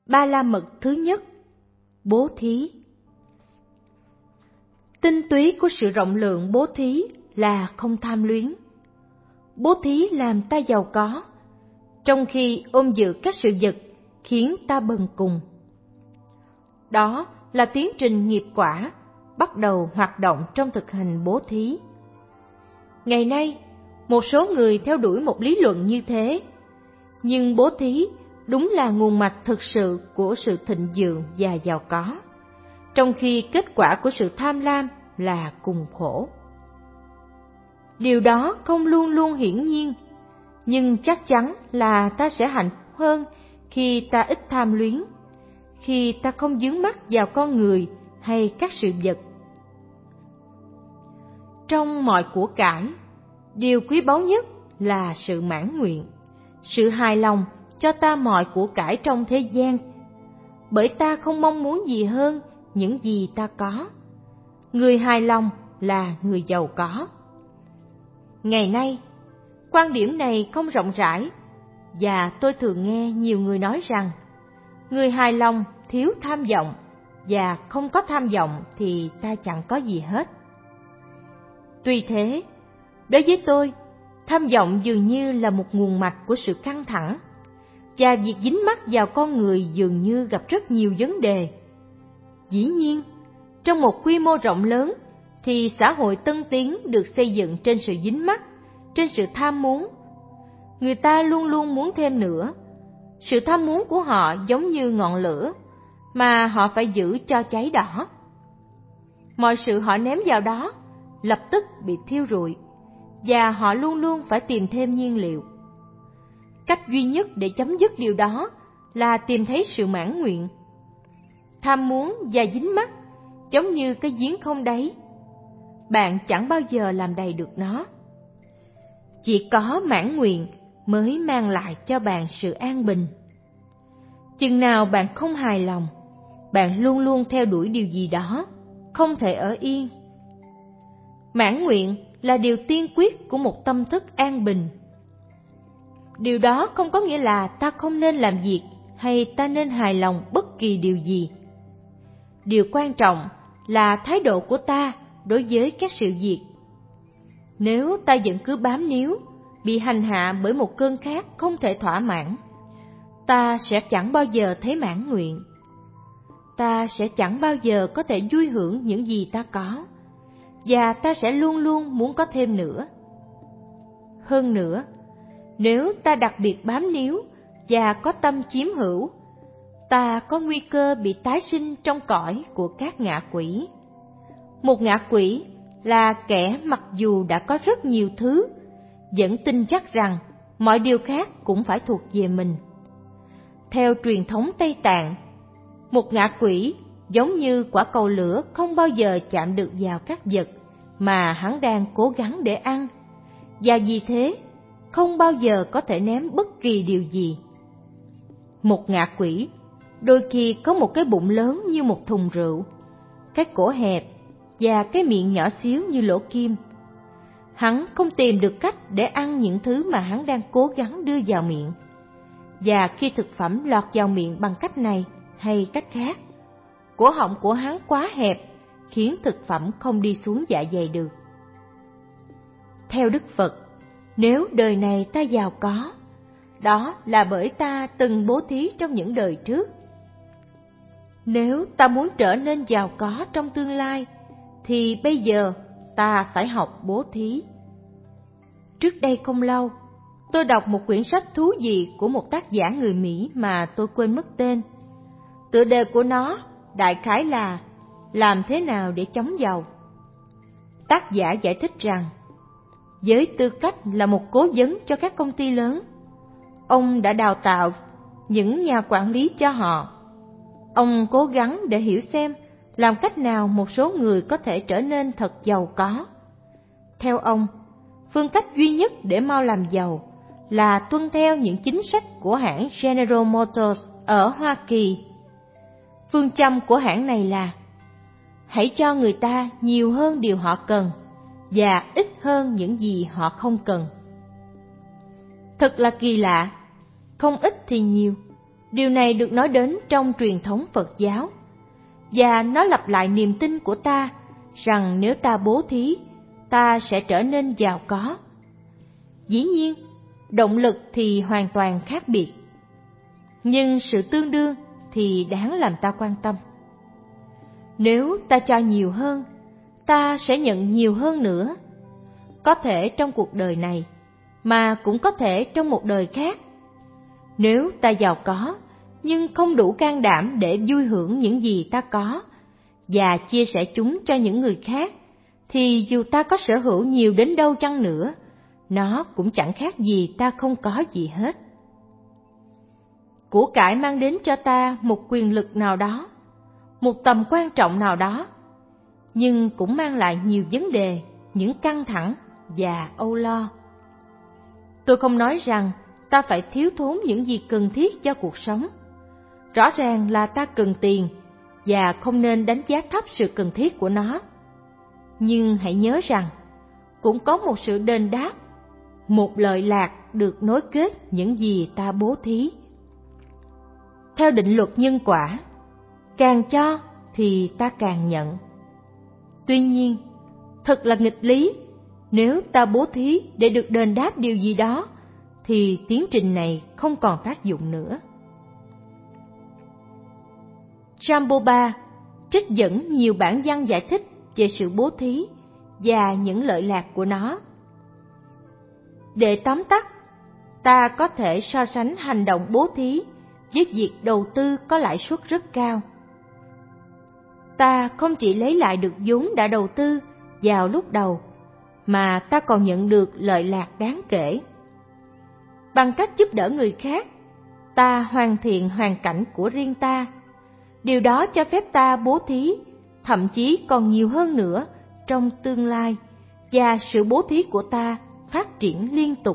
Ba la mật thứ nhất, bố thí. Tinh túy của sự rộng lượng bố thí là không tham luyến. Bố thí làm ta giàu có, trong khi ôm giữ các sự vật khiến ta bần cùng. Đó là tiến trình nghiệp quả bắt đầu hoạt động trong thực hành bố thí. Ngày nay, một số người theo đuổi một lý luận như thế, nhưng bố thí đúng là nguồn mạch thực sự của sự thịnh vượng và giàu có, trong khi kết quả của sự tham lam là cùng khổ. Điều đó không luôn luôn hiển nhiên, nhưng chắc chắn là ta sẽ hạnh phúc hơn khi ta ít tham luyến, khi ta không vướng mắc vào con người hay các sự vật. Trong mọi của cải, điều quý báu nhất là sự mãn nguyện, sự hài lòng cho ta mọi của cải trong thế gian, bởi ta không mong muốn gì hơn những gì ta có. Người hài lòng là người giàu có. Ngày nay, quan điểm này không rộng rãi, và tôi thường nghe nhiều người nói rằng người hài lòng thiếu tham vọng, và không có tham vọng thì ta chẳng có gì hết. Tuy thế, đối với tôi, tham vọng dường như là một nguồn mạch của sự căng thẳng, và việc dính mắc vào con người dường như gặp rất nhiều vấn đề. Dĩ nhiên, trong một quy mô rộng lớn thì xã hội tân tiến được xây dựng trên sự dính mắc, trên sự tham muốn. Người ta luôn luôn muốn thêm nữa. Sự tham muốn của họ giống như ngọn lửa mà họ phải giữ cho cháy đỏ. Mọi sự họ ném vào đó lập tức bị thiêu rụi, và họ luôn luôn phải tìm thêm nhiên liệu. Cách duy nhất để chấm dứt điều đó là tìm thấy sự mãn nguyện. Tham muốn và dính mắc giống như cái giếng không đáy. Bạn chẳng bao giờ làm đầy được nó. Chỉ có mãn nguyện mới mang lại cho bạn sự an bình. Chừng nào bạn không hài lòng, bạn luôn luôn theo đuổi điều gì đó, không thể ở yên. Mãn nguyện là điều tiên quyết của một tâm thức an bình. Điều đó không có nghĩa là ta không nên làm việc hay ta nên hài lòng bất kỳ điều gì. Điều quan trọng là thái độ của ta đối với các sự việc. Nếu ta vẫn cứ bám níu, bị hành hạ bởi một cơn khát không thể thỏa mãn, ta sẽ chẳng bao giờ thấy mãn nguyện. Ta sẽ chẳng bao giờ có thể vui hưởng những gì ta có, và ta sẽ luôn luôn muốn có thêm nữa. Hơn nữa, nếu ta đặc biệt bám níu và có tâm chiếm hữu, ta có nguy cơ bị tái sinh trong cõi của các ngạ quỷ. Một ngạ quỷ là kẻ mặc dù đã có rất nhiều thứ, vẫn tin chắc rằng mọi điều khác cũng phải thuộc về mình. Theo truyền thống Tây Tạng, một ngạ quỷ giống như quả cầu lửa không bao giờ chạm được vào các vật mà hắn đang cố gắng để ăn, và vì thế không bao giờ có thể ném bất kỳ điều gì. Một ngạ quỷ đôi khi có một cái bụng lớn như một thùng rượu, cái cổ hẹp và cái miệng nhỏ xíu như lỗ kim. Hắn không tìm được cách để ăn những thứ mà hắn đang cố gắng đưa vào miệng. Và khi thực phẩm lọt vào miệng bằng cách này hay cách khác, cổ họng của hắn quá hẹp, khiến thực phẩm không đi xuống dạ dày được. Theo Đức Phật, nếu đời này ta giàu có, đó là bởi ta từng bố thí trong những đời trước. Nếu ta muốn trở nên giàu có trong tương lai, thì bây giờ ta phải học bố thí. Trước đây không lâu, tôi đọc một quyển sách thú vị của một tác giả người Mỹ mà tôi quên mất tên. Tựa đề của nó đại khái là Làm thế nào để chống giàu. Tác giả giải thích rằng, với tư cách là một cố vấn cho các công ty lớn, ông đã đào tạo những nhà quản lý cho họ. Ông cố gắng để hiểu xem làm cách nào một số người có thể trở nên thật giàu có. Theo ông, phương cách duy nhất để mau làm giàu là tuân theo những chính sách của hãng General Motors ở Hoa Kỳ. Phương châm của hãng này là hãy cho người ta nhiều hơn điều họ cần và ít hơn những gì họ không cần. Thật là kỳ lạ, không ít thì nhiều, Điều này được nói đến trong truyền thống Phật giáo, và nó lặp lại niềm tin của ta rằng nếu ta bố thí, ta sẽ trở nên giàu có. Dĩ nhiên, động lực thì hoàn toàn khác biệt, nhưng sự tương đương thì đáng làm ta quan tâm. Nếu ta cho nhiều hơn, ta sẽ nhận nhiều hơn nữa, có thể trong cuộc đời này, mà cũng có thể trong một đời khác. Nếu ta giàu có, nhưng không đủ can đảm để vui hưởng những gì ta có, và chia sẻ chúng cho những người khác, thì dù ta có sở hữu nhiều đến đâu chăng nữa, nó cũng chẳng khác gì ta không có gì hết. Của cải mang đến cho ta một quyền lực nào đó, một tầm quan trọng nào đó, nhưng cũng mang lại nhiều vấn đề, những căng thẳng và âu lo. Tôi không nói rằng ta phải thiếu thốn những gì cần thiết cho cuộc sống. Rõ ràng là ta cần tiền, và không nên đánh giá thấp sự cần thiết của nó. Nhưng hãy nhớ rằng, cũng có một sự đền đáp, một lợi lạc được nối kết những gì ta bố thí. Theo định luật nhân quả, càng cho thì ta càng nhận. Tuy nhiên, thật là nghịch lý, nếu ta bố thí để được đền đáp điều gì đó, thì tiến trình này không còn tác dụng nữa. Ramboba trích dẫn nhiều bản văn giải thích về sự bố thí và những lợi lạc của nó. Để tóm tắt, ta có thể so sánh hành động bố thí với việc đầu tư có lãi suất rất cao. Ta không chỉ lấy lại được vốn đã đầu tư vào lúc đầu, mà ta còn nhận được lợi lạc đáng kể. Bằng cách giúp đỡ người khác, ta hoàn thiện hoàn cảnh của riêng ta. Điều đó cho phép ta bố thí, thậm chí còn nhiều hơn nữa trong tương lai, và sự bố thí của ta phát triển liên tục.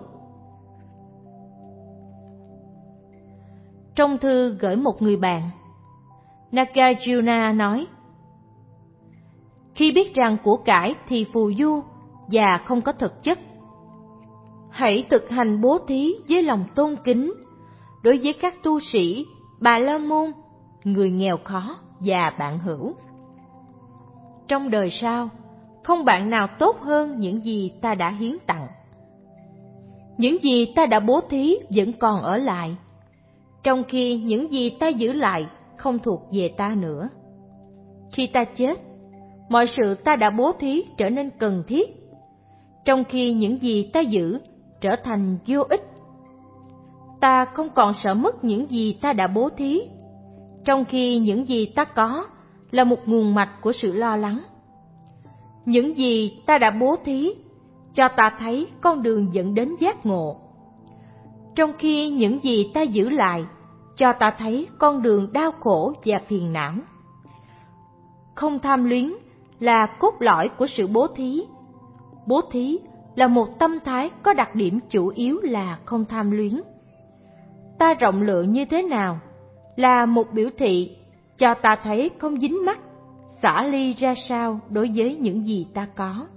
Trong thư gửi một người bạn, Nagarjuna nói: khi biết rằng của cải thì phù du và không có thực chất, hãy thực hành bố thí với lòng tôn kính đối với các tu sĩ, bà la môn, người nghèo khó và bạn hữu. Trong đời sau, không bạn nào tốt hơn những gì ta đã hiến tặng. Những gì ta đã bố thí vẫn còn ở lại, trong khi những gì ta giữ lại không thuộc về ta nữa. Khi ta chết, mọi sự ta đã bố thí trở nên cần thiết, trong khi những gì ta giữ trở thành vô ích. Ta không còn sợ mất những gì ta đã bố thí, trong khi những gì ta có là một nguồn mạch của sự lo lắng. Những gì ta đã bố thí cho ta thấy con đường dẫn đến giác ngộ, trong khi những gì ta giữ lại cho ta thấy con đường đau khổ và phiền não. Không tham luyến là cốt lõi của sự bố thí. Bố thí là một tâm thái có đặc điểm chủ yếu là không tham luyến. Ta rộng lượng như thế nào là một biểu thị cho ta thấy không dính mắc, xả ly ra sao đối với những gì ta có.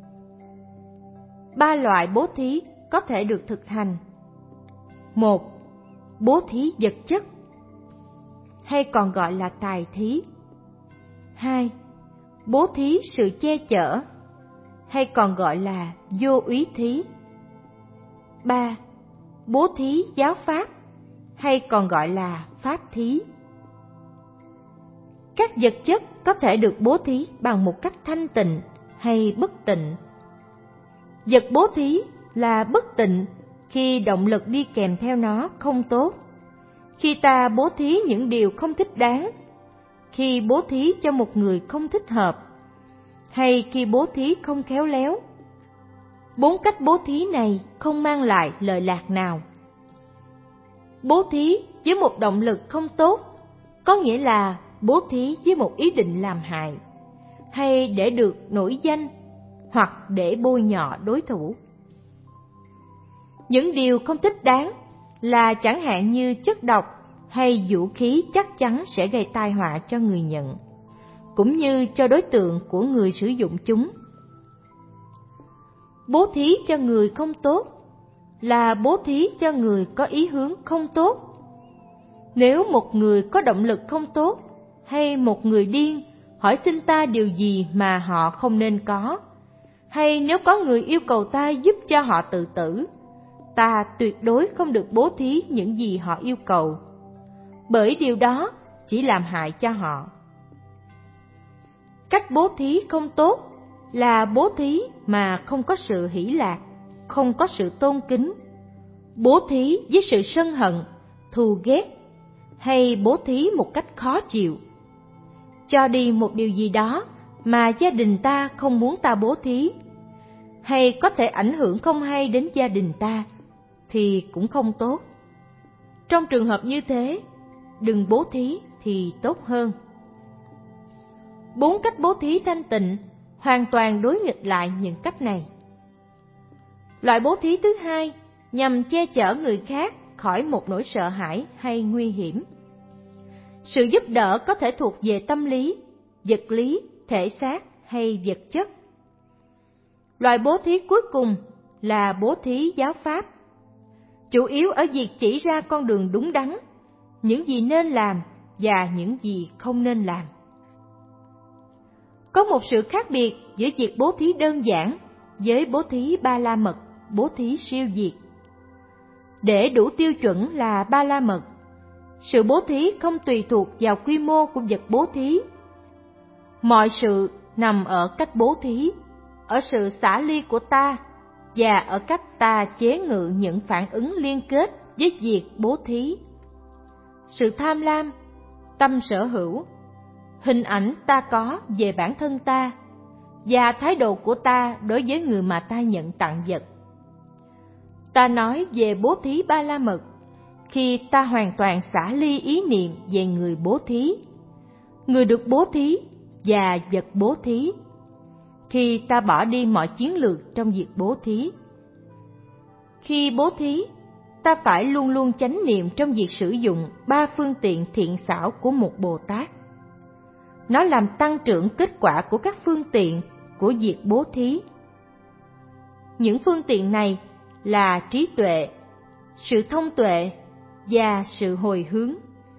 3 loại bố thí có thể được thực hành. 1. Bố thí vật chất, hay còn gọi là tài thí. 2. Bố thí sự che chở, hay còn gọi là vô úy thí. 3. Bố thí giáo pháp, hay còn gọi là pháp thí. Các vật chất có thể được bố thí bằng một cách thanh tịnh hay bất tịnh. Vật bố thí là bất tịnh khi động lực đi kèm theo nó không tốt, khi ta bố thí những điều không thích đáng, khi bố thí cho một người không thích hợp, hay khi bố thí không khéo léo. 4 cách bố thí này không mang lại lợi lạc nào. Bố thí với một động lực không tốt có nghĩa là bố thí với một ý định làm hại, hay để được nổi danh, hoặc để bôi nhọ đối thủ. Những điều không thích đáng là chẳng hạn như chất độc hay vũ khí chắc chắn sẽ gây tai họa cho người nhận, cũng như cho đối tượng của người sử dụng chúng. Bố thí cho người không tốt là bố thí cho người có ý hướng không tốt. Nếu một người có động lực không tốt, hay một người điên hỏi xin ta điều gì mà họ không nên có, hay nếu có người yêu cầu ta giúp cho họ tự tử, ta tuyệt đối không được bố thí những gì họ yêu cầu, bởi điều đó chỉ làm hại cho họ. Cách bố thí không tốt là bố thí mà không có sự hỷ lạc, không có sự tôn kính, bố thí với sự sân hận, thù ghét, hay bố thí một cách khó chịu. Cho đi một điều gì đó mà gia đình ta không muốn ta bố thí, hay có thể ảnh hưởng không hay đến gia đình ta, thì cũng không tốt. Trong trường hợp như thế, đừng bố thí thì tốt hơn. 4 cách bố thí thanh tịnh hoàn toàn đối nghịch lại những cách này. Loại bố thí thứ hai nhằm che chở người khác khỏi một nỗi sợ hãi hay nguy hiểm. Sự giúp đỡ có thể thuộc về tâm lý, vật lý, thể xác hay vật chất. Loại bố thí cuối cùng là bố thí giáo pháp, chủ yếu ở việc chỉ ra con đường đúng đắn, những gì nên làm và những gì không nên làm. Có một sự khác biệt giữa việc bố thí đơn giản với bố thí ba la mật, bố thí siêu việt. Để đủ tiêu chuẩn là ba la mật, sự bố thí không tùy thuộc vào quy mô của vật bố thí. Mọi sự nằm ở cách bố thí, ở sự xả ly của ta và ở cách ta chế ngự những phản ứng liên kết với việc bố thí. Sự tham lam, tâm sở hữu, hình ảnh ta có về bản thân ta và thái độ của ta đối với người mà ta nhận tặng vật. Ta nói về bố thí ba la mật khi ta hoàn toàn xả ly ý niệm về người bố thí, người được bố thí và vật bố thí, khi ta bỏ đi mọi chiến lược trong việc bố thí. Khi bố thí, ta phải luôn luôn chánh niệm trong việc sử dụng 3 phương tiện thiện xảo của một Bồ Tát. Nó làm tăng trưởng kết quả của các phương tiện của việc bố thí. Những phương tiện này là trí tuệ, sự thông tuệ và sự hồi hướng.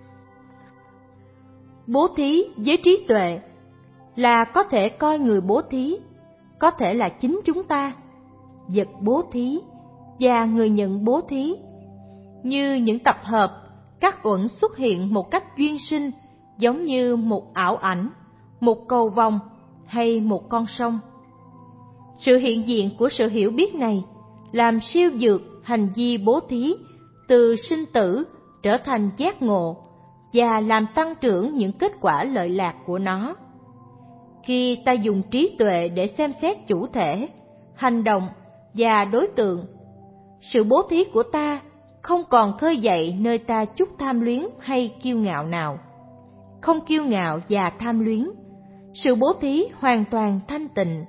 Bố thí với trí tuệ là có thể coi người bố thí, có thể là chính chúng ta, vật bố thí và người nhận bố thí, như những tập hợp, các uẩn xuất hiện một cách duyên sinh, giống như một ảo ảnh, một cầu vồng hay một con sông. Sự hiện diện của sự hiểu biết này làm siêu vượt hành vi bố thí từ sinh tử trở thành giác ngộ và làm tăng trưởng những kết quả lợi lạc của nó. Khi ta dùng trí tuệ để xem xét chủ thể, hành động và đối tượng, sự bố thí của ta không còn khơi dậy nơi ta chút tham luyến hay kiêu ngạo nào. Không kiêu ngạo và tham luyến, sự bố thí hoàn toàn thanh tịnh.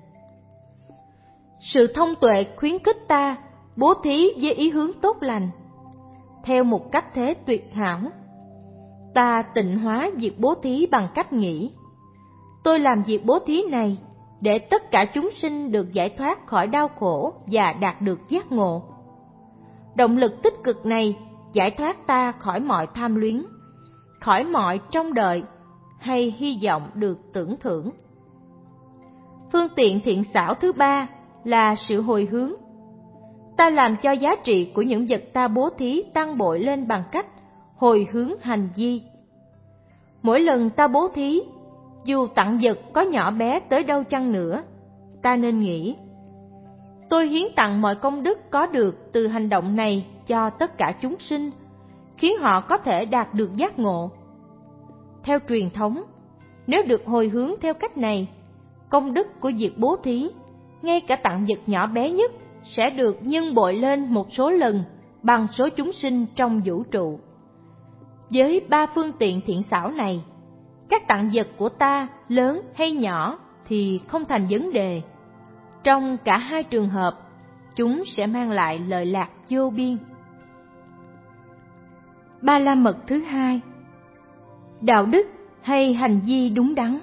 Sự thông tuệ khuyến khích ta bố thí với ý hướng tốt lành. Theo một cách thế tuyệt hảo, ta tịnh hóa việc bố thí bằng cách nghĩ: tôi làm việc bố thí này để tất cả chúng sinh được giải thoát khỏi đau khổ và đạt được giác ngộ. Động lực tích cực này giải thoát ta khỏi mọi tham luyến, khỏi mọi trông đợi hay hy vọng được tưởng thưởng. Phương tiện thiện xảo thứ ba là sự hồi hướng. Ta làm cho giá trị của những vật ta bố thí tăng bội lên bằng cách hồi hướng hành vi. Mỗi lần ta bố thí, dù tặng vật có nhỏ bé tới đâu chăng nữa, ta nên nghĩ: tôi hiến tặng mọi công đức có được từ hành động này cho tất cả chúng sinh, khiến họ có thể đạt được giác ngộ. Theo truyền thống, nếu được hồi hướng theo cách này, công đức của việc bố thí, ngay cả tặng vật nhỏ bé nhất, sẽ được nhân bội lên một số lần bằng số chúng sinh trong vũ trụ. Với 3 phương tiện thiện xảo này, các tặng vật của ta lớn hay nhỏ thì không thành vấn đề. Trong cả hai trường hợp, chúng sẽ mang lại lợi lạc vô biên. Ba la mật thứ hai: đạo đức hay hành vi đúng đắn.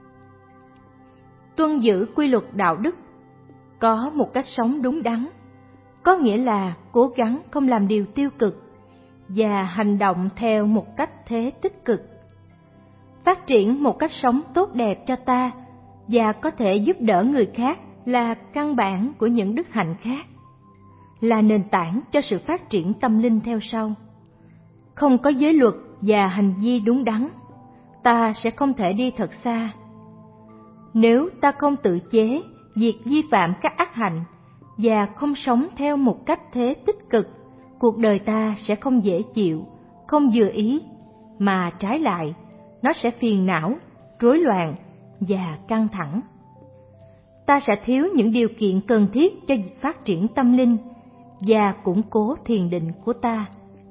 Tuân giữ quy luật đạo đức, có một cách sống đúng đắn, có nghĩa là cố gắng không làm điều tiêu cực, và hành động theo một cách thế tích cực. Phát triển một cách sống tốt đẹp cho ta và có thể giúp đỡ người khác là căn bản của những đức hạnh khác, là nền tảng cho sự phát triển tâm linh theo sau. Không có giới luật và hành vi đúng đắn, ta sẽ không thể đi thật xa. Nếu ta không tự chế việc vi phạm các ác hạnh và không sống theo một cách thế tích cực, cuộc đời ta sẽ không dễ chịu, không vừa ý, mà trái lại, nó sẽ phiền não, rối loạn và căng thẳng. Ta sẽ thiếu những điều kiện cần thiết cho việc phát triển tâm linh và củng cố thiền định của ta.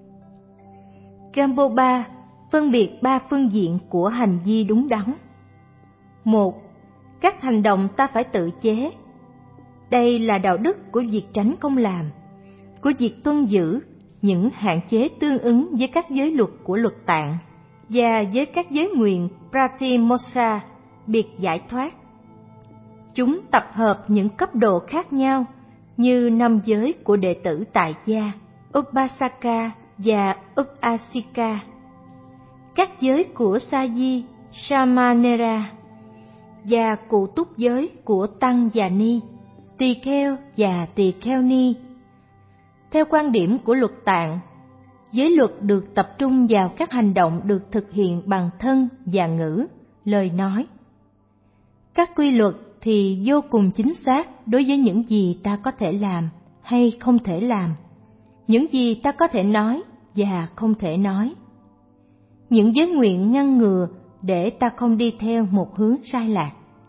Gambo 3 phân biệt 3 phương diện của hành vi đúng đắn. 1. Các hành động ta phải tự chế. Đây là đạo đức của việc tránh không làm, của việc tuân giữ những hạn chế tương ứng với các giới luật của luật tạng và với các giới nguyện Pratimoksha, biệt giải thoát. Chúng tập hợp những cấp độ khác nhau như 5 giới của đệ tử tại gia, Upasaka và Upasika, các giới của Sa-di, Samanera và cụ túc giới của Tăng và Ni, Tỳ kheo và Tỳ kheo Ni. Theo quan điểm của luật tạng, giới luật được tập trung vào các hành động được thực hiện bằng thân và ngữ, lời nói. Các quy luật thì vô cùng chính xác đối với những gì ta có thể làm hay không thể làm, những gì ta có thể nói và không thể nói. Những giới nguyện ngăn ngừa để ta không đi theo một hướng sai lạc.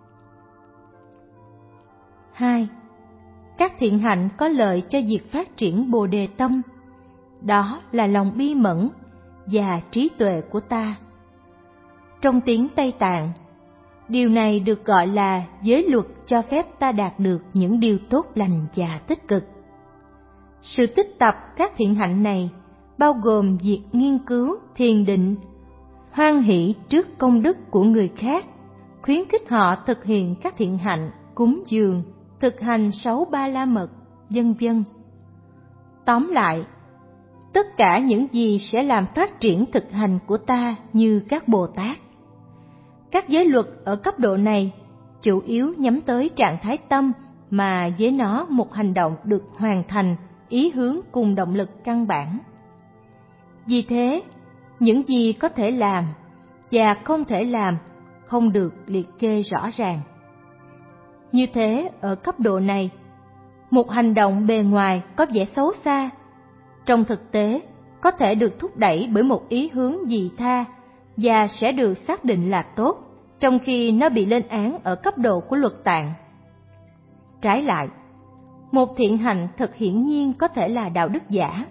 2. Các thiện hạnh có lợi cho việc phát triển Bồ Đề tâm, đó là lòng bi mẫn và trí tuệ của ta. Trong tiếng Tây Tạng, điều này được gọi là giới luật cho phép ta đạt được những điều tốt lành và tích cực. Sự tích tập các thiện hạnh này bao gồm việc nghiên cứu, thiền định, hoan hỷ trước công đức của người khác, khuyến khích họ thực hiện các thiện hạnh, cúng dường, thực hành 6 ba la mật, vân vân. Tóm lại, tất cả những gì sẽ làm phát triển thực hành của ta như các Bồ Tát. Các giới luật ở cấp độ này chủ yếu nhắm tới trạng thái tâm mà với nó một hành động được hoàn thành, ý hướng cùng động lực căn bản. Vì thế, những gì có thể làm và không thể làm không được liệt kê rõ ràng. Như thế, ở cấp độ này, một hành động bề ngoài có vẻ xấu xa, trong thực tế có thể được thúc đẩy bởi một ý hướng vị tha và sẽ được xác định là tốt, trong khi nó bị lên án ở cấp độ của luật tạng. Trái lại, một thiện hạnh thật hiển nhiên có thể là đạo đức giả,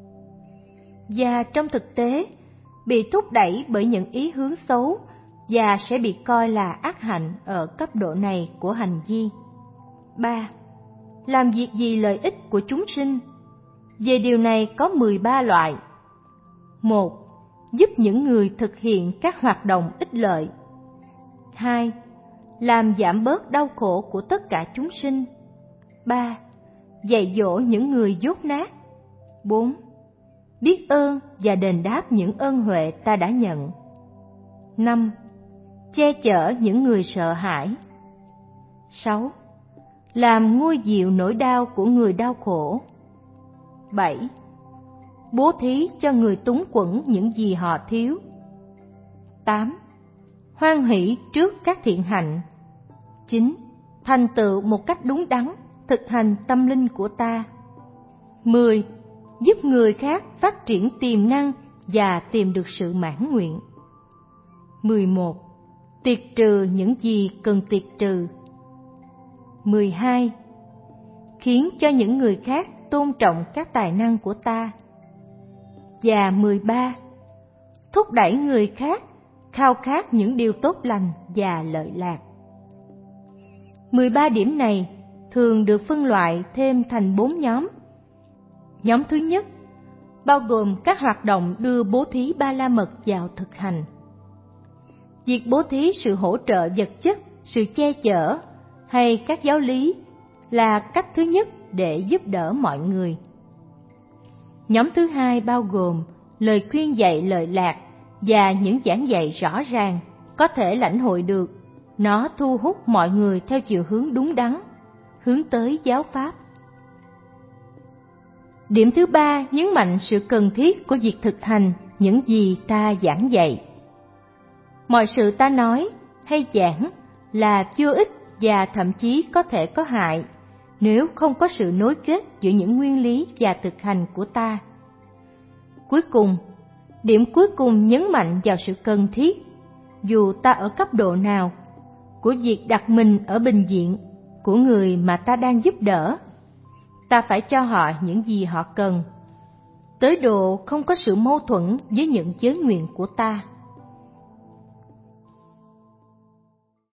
và trong thực tế bị thúc đẩy bởi những ý hướng xấu và sẽ bị coi là ác hạnh ở cấp độ này của hành vi. 3. Làm việc vì lợi ích của chúng sinh. Về điều này có 13 loại. 1. Giúp những người thực hiện các hoạt động ích lợi. 2. Làm giảm bớt đau khổ của tất cả chúng sinh. 3. Dạy dỗ những người dốt nát. 4. Biết ơn và đền đáp những ơn huệ ta đã nhận. 5. Che chở những người sợ hãi. 6. Làm nguôi dịu nỗi đau của người đau khổ. 7. Bố thí cho người túng quẫn những gì họ thiếu. 8. Hoan hỷ trước các thiện hạnh. 9. Thành tựu một cách đúng đắn thực hành tâm linh của ta. 10. Giúp người khác phát triển tiềm năng và tìm được sự mãn nguyện. 11. Tiệt trừ những gì cần tiệt trừ. 12. Khiến cho những người khác tôn trọng các tài năng của ta. Và 13. Thúc đẩy người khác khao khát những điều tốt lành và lợi lạc. 13 điểm này thường được phân loại thêm thành 4 nhóm. Nhóm thứ nhất bao gồm các hoạt động đưa bố thí ba la mật vào thực hành. Việc bố thí sự hỗ trợ vật chất, sự che chở hay các giáo lý là cách thứ nhất để giúp đỡ mọi người. Nhóm thứ hai bao gồm lời khuyên dạy lợi lạc và những giảng dạy rõ ràng có thể lãnh hội được. Nó thu hút mọi người theo chiều hướng đúng đắn, hướng tới giáo pháp. Điểm thứ ba nhấn mạnh sự cần thiết của việc thực hành những gì ta giảng dạy. Mọi sự ta nói hay giảng là vô ích và thậm chí có thể có hại nếu không có sự nối kết giữa những nguyên lý và thực hành của ta. Cuối cùng, điểm cuối cùng nhấn mạnh vào sự cần thiết, dù ta ở cấp độ nào, của việc đặt mình ở bình diện của người mà ta đang giúp đỡ. Ta phải cho họ những gì họ cần, tới độ không có sự mâu thuẫn với những giới nguyện của ta.